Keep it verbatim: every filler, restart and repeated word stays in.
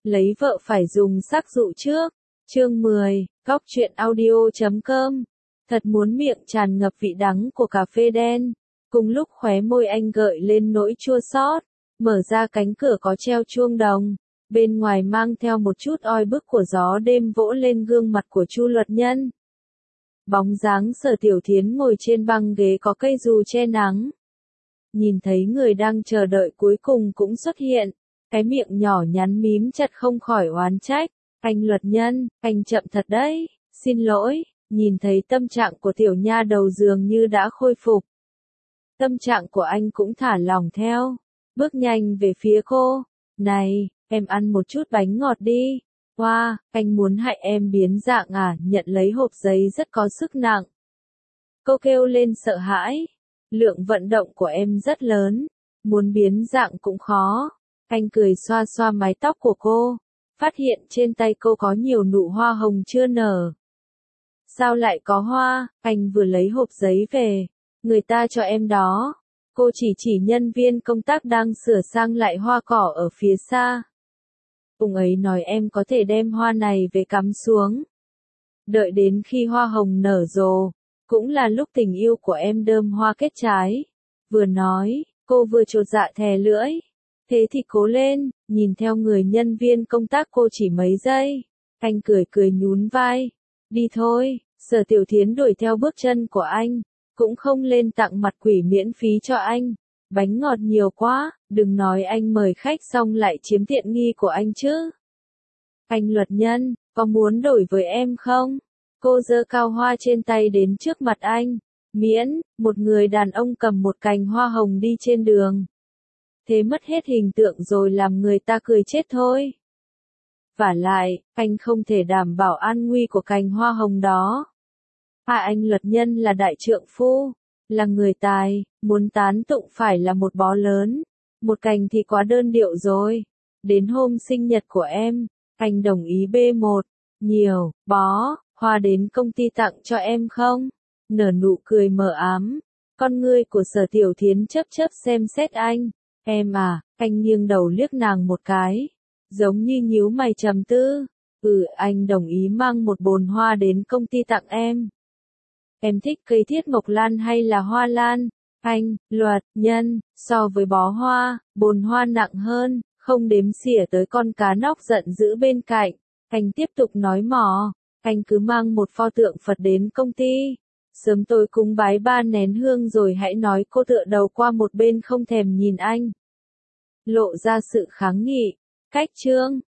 lấy vợ phải dùng sắc dụ trước. Chương mười, Góc truyện audio chấm com. Thật muốn miệng tràn ngập vị đắng của cà phê đen. Cùng lúc khóe môi anh gợi lên nỗi chua xót, mở ra cánh cửa có treo chuông đồng. Bên ngoài mang theo một chút oi bức của gió đêm vỗ lên gương mặt của Chu Luật Nhân. Bóng dáng Sở Tiểu Thiến ngồi trên băng ghế có cây dù che nắng. Nhìn thấy người đang chờ đợi cuối cùng cũng xuất hiện, cái miệng nhỏ nhắn mím chặt không khỏi oán trách. Anh Luật Nhân, anh chậm thật đấy, xin lỗi. Nhìn thấy tâm trạng của tiểu nha đầu dường như đã khôi phục. Tâm trạng của anh cũng thả lỏng theo, bước nhanh về phía cô. Này, em ăn một chút bánh ngọt đi. Wow, anh muốn hại em biến dạng à? Nhận lấy hộp giấy rất có sức nặng. Cô kêu lên sợ hãi. Lượng vận động của em rất lớn, muốn biến dạng cũng khó. Anh cười xoa xoa mái tóc của cô, phát hiện trên tay cô có nhiều nụ hoa hồng chưa nở. Sao lại có hoa? Anh vừa lấy hộp giấy về, người ta cho em đó. Cô chỉ chỉ nhân viên công tác đang sửa sang lại hoa cỏ ở phía xa. Ông ấy nói em có thể đem hoa này về cắm xuống. Đợi đến khi hoa hồng nở rộ, cũng là lúc tình yêu của em đơm hoa kết trái. Vừa nói, cô vừa chột dạ thè lưỡi. Thế thì cố lên, nhìn theo người nhân viên công tác cô chỉ mấy giây. Anh cười cười nhún vai. Đi thôi. Sở Tiểu Thiến đuổi theo bước chân của anh, cũng không lên tặng mặt quỷ miễn phí cho anh. Bánh ngọt nhiều quá, đừng nói anh mời khách xong lại chiếm tiện nghi của anh chứ. Anh Luật Nhân, có muốn đổi với em không? Cô giơ cao hoa trên tay đến trước mặt anh. Miễn, một người đàn ông cầm một cành hoa hồng đi trên đường. Thế mất hết hình tượng rồi làm người ta cười chết thôi. Vả lại, anh không thể đảm bảo an nguy của cành hoa hồng đó. À, anh Luật Nhân là đại trượng phu, là người tài, muốn tán tụng phải là một bó lớn. Một cành thì quá đơn điệu rồi. Đến hôm sinh nhật của em, anh đồng ý bê một, nhiều, bó, hoa đến công ty tặng cho em không? Nở nụ cười mờ ám. Con ngươi của Sở Tiểu Thiến chớp chớp xem xét anh. Em à, anh nghiêng đầu liếc nàng một cái. Giống như nhíu mày trầm tư. Ừ, anh đồng ý mang một bồn hoa đến công ty tặng em. Em thích cây thiết mộc lan hay là hoa lan? Anh, Luật Nhân, so với bó hoa, bồn hoa nặng hơn, không đếm xỉa tới con cá nóc giận dữ bên cạnh. Anh tiếp tục nói mò, anh cứ mang một pho tượng Phật đến công ty. Sớm tôi cúng bái ba nén hương rồi hãy nói. Cô tựa đầu qua một bên không thèm nhìn anh. Lộ ra sự kháng nghị. Cách chương,